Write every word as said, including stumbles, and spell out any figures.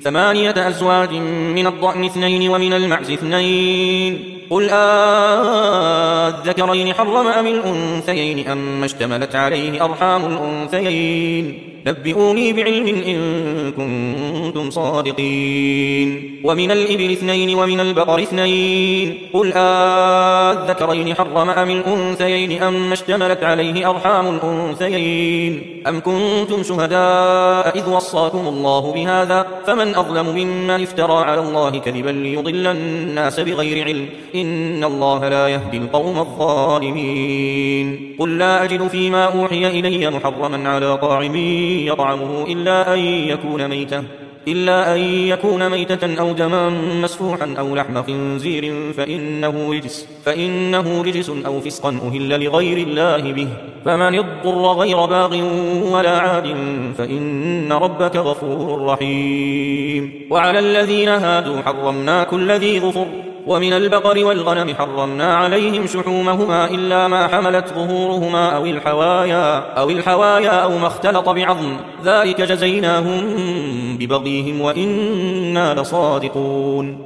ثمانية أزواج من الضأن اثنين ومن المعز اثنين قل آذكرين حرم أم الأنثيين أما اشتملت عليه أرحام الأنثيين نبئوني بعلم إن كنتم صادقين ومن الإبل اثنين ومن البقر اثنين قل آذكرين حرم أم الأنثيين أما اشتملت عليه أرحام الأنثيين أم كنتم شهداء إذ وصاكم الله بهذا فمن أظلم ممن افترى على الله كذبا ليضل الناس بغير علم إن الله لا يهدي القوم الظالمين قل لا أجد فيما أوحي إلي محرما على طاعم يطعمه إلا أن يكون ميتة إلا أن يكون ميتة أو دما مسفوحا أو لحم خنزير فإنه رجس فإنه رجس أو فسقا أهل لغير الله به فمن اضطر غير باغ ولا عاد فإن ربك غفور رحيم وعلى الذين هادوا حرمنا كل ذي ظفر ومن البقر والغنم حرمنا عليهم شحومهما إلا ما حملت ظهورهما أو الحوايا أو الحوايا أو ما اختلط بعظم ذلك جزيناهم ببغيهم وإنا لصادقون